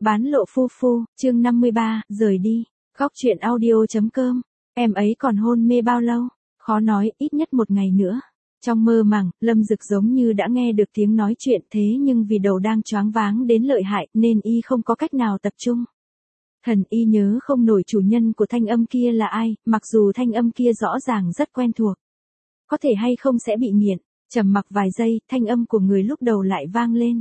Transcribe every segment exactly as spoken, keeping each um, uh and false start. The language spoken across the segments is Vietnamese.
Bán lộ phu phu, chương năm mươi ba, rời đi. Góc truyện audio.com. Em ấy còn hôn mê bao lâu? Khó nói, ít nhất một ngày nữa. Trong mơ màng, Lâm Dực giống như đã nghe được tiếng nói chuyện, thế nhưng vì đầu đang choáng váng đến lợi hại nên y không có cách nào tập trung. Thần y nhớ không nổi chủ nhân của thanh âm kia là ai, mặc dù thanh âm kia rõ ràng rất quen thuộc. Có thể hay không sẽ bị nghiện. Trầm mặc vài giây, thanh âm của người lúc đầu lại vang lên.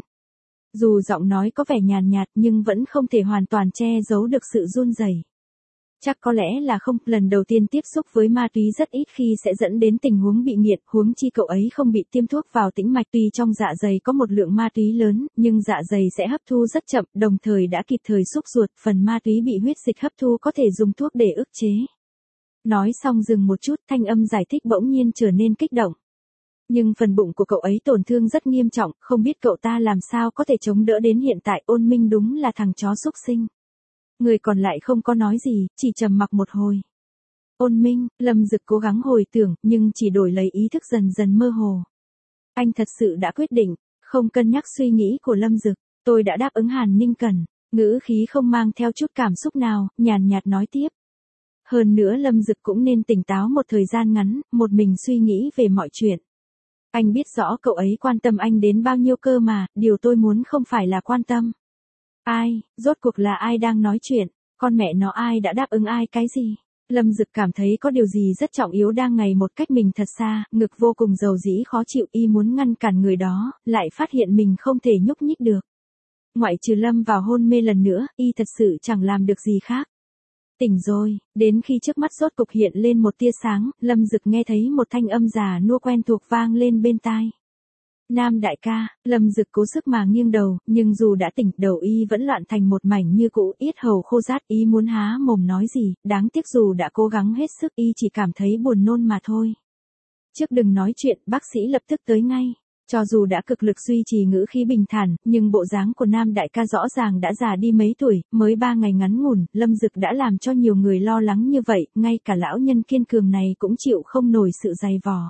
Dù giọng nói có vẻ nhàn nhạt nhưng vẫn không thể hoàn toàn che giấu được sự run rẩy. Chắc có lẽ là không, lần đầu tiên tiếp xúc với ma túy rất ít khi sẽ dẫn đến tình huống bị nghiện, huống chi cậu ấy không bị tiêm thuốc vào tĩnh mạch, tuy trong dạ dày có một lượng ma túy lớn, nhưng dạ dày sẽ hấp thu rất chậm, đồng thời đã kịp thời xúc ruột, phần ma túy bị huyết dịch hấp thu có thể dùng thuốc để ức chế. Nói xong dừng một chút, thanh âm giải thích bỗng nhiên trở nên kích động. Nhưng phần bụng của cậu ấy tổn thương rất nghiêm trọng, không biết cậu ta làm sao có thể chống đỡ đến hiện tại. Ôn Minh đúng là thằng chó xúc sinh. Người còn lại không có nói gì, chỉ trầm mặc một hồi. Ôn Minh, Lâm Dực cố gắng hồi tưởng, nhưng chỉ đổi lấy ý thức dần dần mơ hồ. Anh thật sự đã quyết định, không cân nhắc suy nghĩ của Lâm Dực. Tôi đã đáp ứng Hàn Ninh Cẩn, ngữ khí không mang theo chút cảm xúc nào, nhàn nhạt nói tiếp. Hơn nữa Lâm Dực cũng nên tỉnh táo một thời gian ngắn, một mình suy nghĩ về mọi chuyện. Anh biết rõ cậu ấy quan tâm anh đến bao nhiêu cơ mà, điều tôi muốn không phải là quan tâm. Ai, rốt cuộc là ai đang nói chuyện, con mẹ nó ai đã đáp ứng ai cái gì? Lâm Dực cảm thấy có điều gì rất trọng yếu đang ngày một cách mình thật xa, ngực vô cùng dầu dĩ khó chịu, y muốn ngăn cản người đó, lại phát hiện mình không thể nhúc nhích được. Ngoại trừ lâm vào hôn mê lần nữa, y thật sự chẳng làm được gì khác. Tỉnh rồi, đến khi trước mắt rốt cục hiện lên một tia sáng, Lâm Dực nghe thấy một thanh âm già nua quen thuộc vang lên bên tai. Nam đại ca, Lâm Dực cố sức mà nghiêng đầu, nhưng dù đã tỉnh, đầu y vẫn loạn thành một mảnh như cũ, yết hầu khô rát, y muốn há mồm nói gì, đáng tiếc dù đã cố gắng hết sức, y chỉ cảm thấy buồn nôn mà thôi. Trước đừng nói chuyện, bác sĩ lập tức tới ngay. Cho dù đã cực lực duy trì ngữ khí bình thản, nhưng bộ dáng của Nam đại ca rõ ràng đã già đi mấy tuổi, mới ba ngày ngắn ngủn, Lâm Dực đã làm cho nhiều người lo lắng như vậy, ngay cả lão nhân kiên cường này cũng chịu không nổi sự dày vò.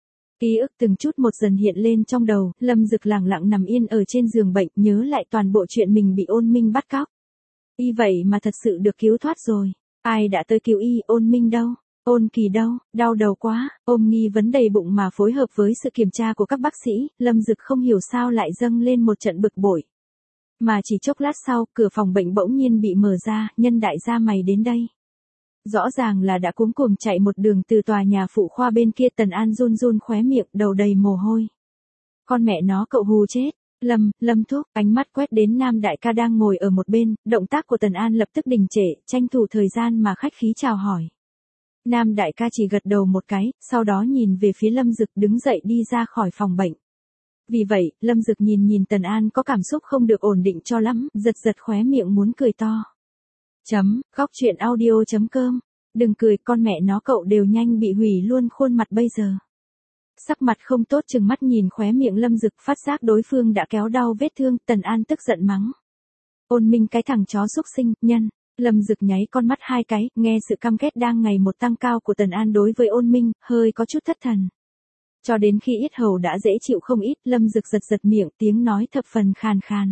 Ký ức từng chút một dần hiện lên trong đầu, Lâm Dực lẳng lặng nằm yên ở trên giường bệnh, nhớ lại toàn bộ chuyện mình bị Ôn Minh bắt cóc. Y vậy mà thật sự được cứu thoát rồi. Ai đã tới cứu y? Ôn Minh đâu? Ôn Kỳ đâu? Đau đầu quá, ôm nghi vấn đầy bụng mà phối hợp với sự kiểm tra của các bác sĩ, Lâm Dực không hiểu sao lại dâng lên một trận bực bội. Mà chỉ chốc lát sau, cửa phòng bệnh bỗng nhiên bị mở ra, Nhân đại gia mày đến đây. Rõ ràng là đã cuống cuồng chạy một đường từ tòa nhà phụ khoa bên kia. Tần An run run khóe miệng, đầu đầy mồ hôi. Con mẹ nó, cậu hù chết. Lâm, Lâm thúc, ánh mắt quét đến Nam đại ca đang ngồi ở một bên, động tác của Tần An lập tức đình trệ, tranh thủ thời gian mà khách khí chào hỏi. Nam đại ca chỉ gật đầu một cái, sau đó nhìn về phía Lâm Dực đứng dậy đi ra khỏi phòng bệnh. Vì vậy, Lâm Dực nhìn nhìn Tần An có cảm xúc không được ổn định cho lắm, giật giật khóe miệng muốn cười to. Chấm, góc truyện audio.com. Đừng cười, con mẹ nó, cậu đều nhanh bị hủy luôn khuôn mặt bây giờ. Sắc mặt không tốt chừng mắt nhìn khóe miệng Lâm Dực, phát giác đối phương đã kéo đau vết thương, Tần An tức giận mắng. Ôn Minh cái thằng chó xúc sinh, nhân. Lâm Dực nháy con mắt hai cái, nghe sự căm ghét đang ngày một tăng cao của Tần An đối với Ôn Minh, hơi có chút thất thần. Cho đến khi yết hầu đã dễ chịu không ít, Lâm Dực giật giật miệng, tiếng nói thập phần khàn khàn.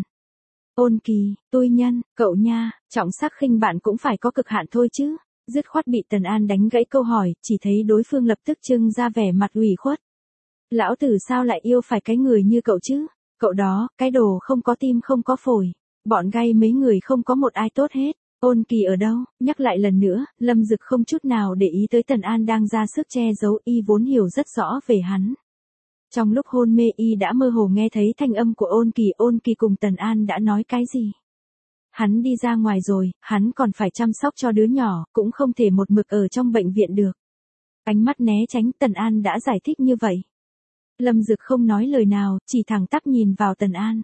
Ôn Kỳ, tôi nhân, cậu nha, trọng sắc khinh bạn cũng phải có cực hạn thôi chứ. Dứt khoát bị Tần An đánh gãy câu hỏi, chỉ thấy đối phương lập tức trưng ra vẻ mặt ủy khuất. Lão tử sao lại yêu phải cái người như cậu chứ? Cậu đó, cái đồ không có tim không có phổi. Bọn gay mấy người không có một ai tốt hết. Ôn Kỳ ở đâu? Nhắc lại lần nữa, Lâm Dực không chút nào để ý tới Tần An đang ra sức che giấu, y vốn hiểu rất rõ về hắn. Trong lúc hôn mê y đã mơ hồ nghe thấy thanh âm của Ôn Kỳ, Ôn Kỳ cùng Tần An đã nói cái gì? Hắn đi ra ngoài rồi, hắn còn phải chăm sóc cho đứa nhỏ, cũng không thể một mực ở trong bệnh viện được. Ánh mắt né tránh, Tần An đã giải thích như vậy. Lâm Dực không nói lời nào, chỉ thẳng tắp nhìn vào Tần An.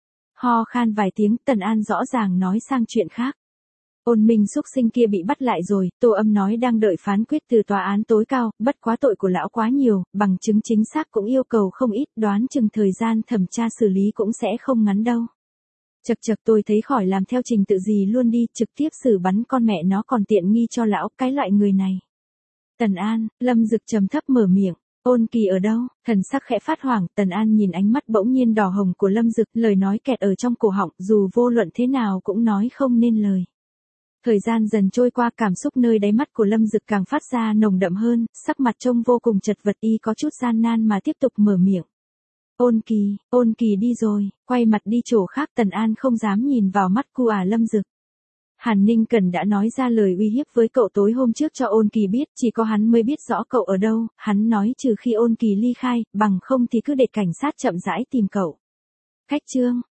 Ho khan vài tiếng, Tần An rõ ràng nói sang chuyện khác. Ôn Minh xúc sinh kia bị bắt lại rồi, Tô Âm nói đang đợi phán quyết từ tòa án tối cao, bất quá tội của lão quá nhiều, bằng chứng chính xác cũng yêu cầu không ít, đoán chừng thời gian thẩm tra xử lý cũng sẽ không ngắn đâu. Chật chật, tôi thấy khỏi làm theo trình tự gì luôn đi, trực tiếp xử bắn con mẹ nó còn tiện nghi cho lão, cái loại người này. Tần An, Lâm Dực trầm thấp mở miệng, Ôn Kỳ ở đâu? Thần sắc khẽ phát hoảng, Tần An nhìn ánh mắt bỗng nhiên đỏ hồng của Lâm Dực, lời nói kẹt ở trong cổ họng, dù vô luận thế nào cũng nói không nên lời. Thời gian dần trôi qua, cảm xúc nơi đáy mắt của Lâm Dực càng phát ra nồng đậm hơn, sắc mặt trông vô cùng chật vật, y có chút gian nan mà tiếp tục mở miệng. Ôn Kỳ, Ôn Kỳ đi rồi, quay mặt đi chỗ khác. Tần An không dám nhìn vào mắt cu à Lâm Dực. Hàn Ninh Cần đã nói ra lời uy hiếp với cậu tối hôm trước cho Ôn Kỳ biết, chỉ có hắn mới biết rõ cậu ở đâu, hắn nói trừ khi Ôn Kỳ ly khai, bằng không thì cứ để cảnh sát chậm rãi tìm cậu. Cách chương